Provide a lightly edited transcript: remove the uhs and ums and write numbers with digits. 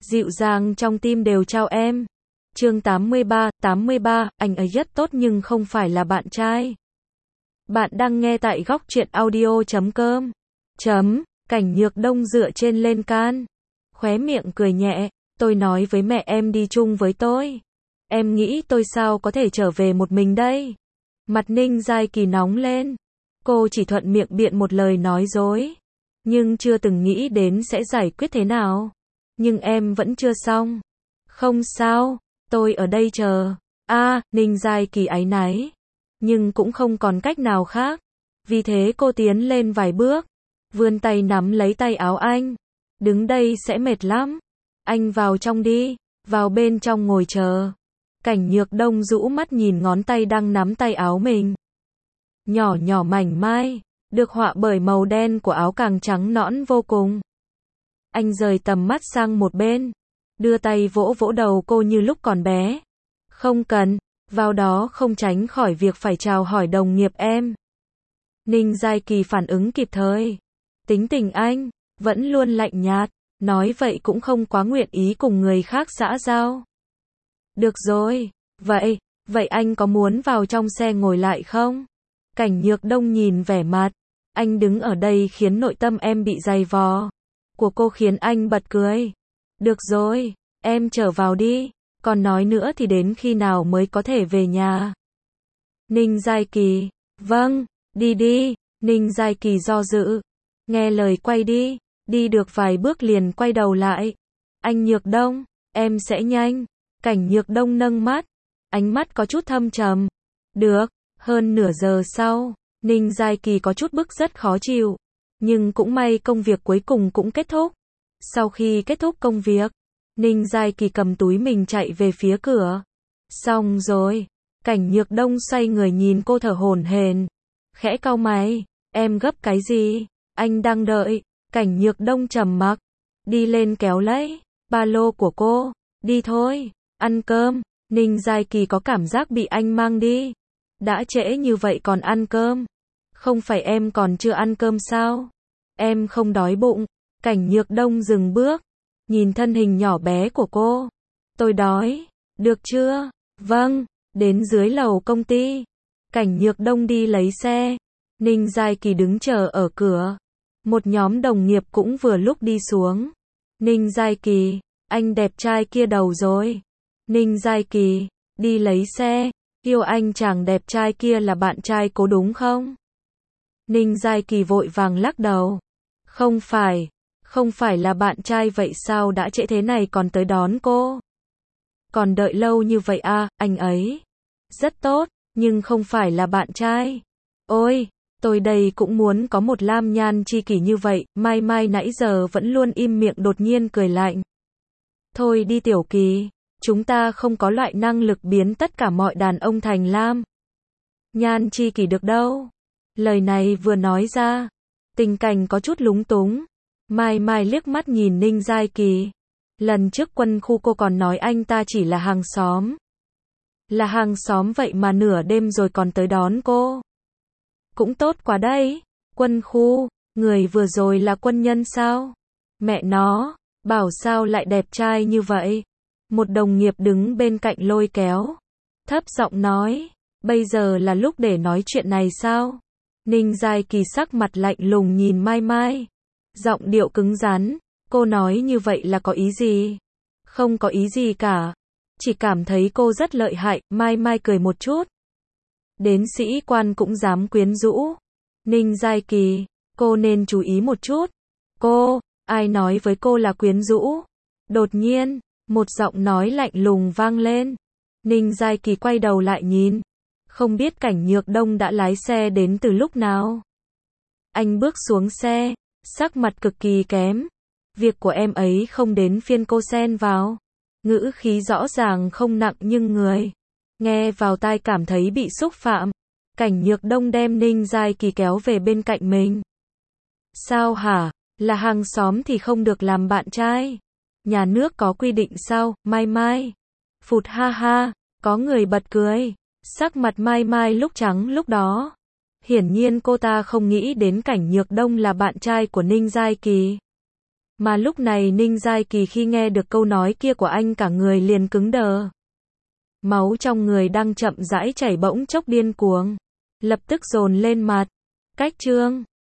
dịu dàng trong tim đều chào em. Chương 83, anh ấy rất tốt nhưng không phải là bạn trai. Bạn đang nghe tại góc truyện audio.com. Cảnh Nhược Đông dựa trên lên can, khóe miệng cười nhẹ, tôi nói với mẹ em đi chung với tôi. Em nghĩ tôi sao có thể trở về một mình đây? Mặt Ninh Giai Kỳ nóng lên. Cô chỉ thuận miệng biện một lời nói dối, nhưng chưa từng nghĩ đến sẽ giải quyết thế nào. Nhưng em vẫn chưa xong. Không sao, tôi ở đây chờ. Ninh Giai Kỳ áy náy, nhưng cũng không còn cách nào khác. Vì thế cô tiến lên vài bước, vươn tay nắm lấy tay áo anh. Đứng đây sẽ mệt lắm. Anh vào trong đi, vào bên trong ngồi chờ. Cảnh Nhược Đông rũ mắt nhìn ngón tay đang nắm tay áo mình. Nhỏ nhỏ mảnh mai, được họa bởi màu đen của áo càng trắng nõn vô cùng. Anh rời tầm mắt sang một bên, đưa tay vỗ vỗ đầu cô như lúc còn bé. Không cần, vào đó không tránh khỏi việc phải chào hỏi đồng nghiệp em. Ninh Giai Kỳ phản ứng kịp thời. Tính tình anh vẫn luôn lạnh nhạt, nói vậy cũng không quá nguyện ý cùng người khác xã giao. Được rồi, vậy anh có muốn vào trong xe ngồi lại không? Cảnh Nhược Đông nhìn vẻ mặt anh đứng ở đây khiến nội tâm em bị dày vò của cô khiến anh bật cười. Được rồi, em trở vào đi, còn nói nữa thì đến khi nào mới có thể về nhà? Ninh Giai Kỳ, vâng, đi. Ninh Giai Kỳ do dự, nghe lời quay đi được vài bước liền quay đầu lại. Anh Nhược Đông, em sẽ nhanh. Cảnh Nhược Đông nâng mắt, ánh mắt có chút thâm trầm. Được. Hơn nửa giờ sau, Ninh Giai Kỳ có chút bức rất khó chịu, nhưng cũng may công việc cuối cùng cũng kết thúc. Sau khi kết thúc công việc, Ninh Giai Kỳ cầm túi mình chạy về phía cửa. Xong rồi, Cảnh Nhược Đông xoay người nhìn cô thở hổn hển, khẽ cau mày, em gấp cái gì? Anh đang đợi. Cảnh Nhược Đông trầm mặc, đi lên kéo lấy ba lô của cô, đi thôi, ăn cơm. Ninh Giai Kỳ có cảm giác bị anh mang đi. Đã trễ như vậy còn ăn cơm? Không phải em còn chưa ăn cơm sao? Em không đói bụng. Cảnh Nhược Đông dừng bước, nhìn thân hình nhỏ bé của cô. Tôi đói. Được chưa? Vâng. Đến dưới lầu công ty, Cảnh Nhược Đông đi lấy xe. Ninh Giai Kỳ đứng chờ ở cửa. Một nhóm đồng nghiệp cũng vừa lúc đi xuống. Ninh Giai Kỳ, anh đẹp trai kia đầu rồi. Ninh Giai Kỳ, đi lấy xe. Yêu anh chàng đẹp trai kia là bạn trai cô đúng không? Ninh Giai Kỳ vội vàng lắc đầu. Không phải là bạn trai. Vậy sao đã trễ thế này còn tới đón cô? Còn đợi lâu như vậy anh ấy rất tốt, nhưng không phải là bạn trai. Ôi, tôi đây cũng muốn có một lam nhan tri kỷ như vậy. Mai Mai nãy giờ vẫn luôn im miệng đột nhiên cười lạnh. Thôi đi Tiểu Kỳ, chúng ta không có loại năng lực biến tất cả mọi đàn ông thành lam nhan tri kỷ được đâu. Lời này vừa nói ra, Tình Cảnh có chút lúng túng. Mai Mai liếc mắt nhìn Ninh Giai Kỳ. Lần trước quân khu cô còn nói anh ta chỉ là hàng xóm. Là hàng xóm vậy mà nửa đêm rồi còn tới đón cô. Cũng tốt quá đấy. Quân khu, người vừa rồi là quân nhân sao? Mẹ nó, bảo sao lại đẹp trai như vậy? Một đồng nghiệp đứng bên cạnh lôi kéo, thấp giọng nói, bây giờ là lúc để nói chuyện này sao? Ninh Giai Kỳ sắc mặt lạnh lùng nhìn Mai Mai, giọng điệu cứng rắn, cô nói như vậy là có ý gì? Không có ý gì cả, chỉ cảm thấy cô rất lợi hại. Mai Mai cười một chút. Đến sĩ quan cũng dám quyến rũ. Ninh Giai Kỳ, cô nên chú ý một chút. Cô, ai nói với cô là quyến rũ? Đột nhiên, một giọng nói lạnh lùng vang lên. Ninh Giai Kỳ quay đầu lại nhìn. Không biết Cảnh Nhược Đông đã lái xe đến từ lúc nào. Anh bước xuống xe, sắc mặt cực kỳ kém. Việc của em ấy không đến phiên cô xen vào. Ngữ khí rõ ràng không nặng nhưng người nghe vào tai cảm thấy bị xúc phạm. Cảnh Nhược Đông đem Ninh Giai Kỳ kéo về bên cạnh mình. Sao hả? Là hàng xóm thì không được làm bạn trai? Nhà nước có quy định sao? Mai Mai. Phụt ha ha, có người bật cười. Sắc mặt Mai Mai lúc trắng lúc đó. Hiển nhiên cô ta không nghĩ đến Cảnh Nhược Đông là bạn trai của Ninh Giai Kỳ. Mà lúc này Ninh Giai Kỳ khi nghe được câu nói kia của anh cả người liền cứng đờ. Máu trong người đang chậm rãi chảy bỗng chốc điên cuồng, lập tức dồn lên mặt. Cách chương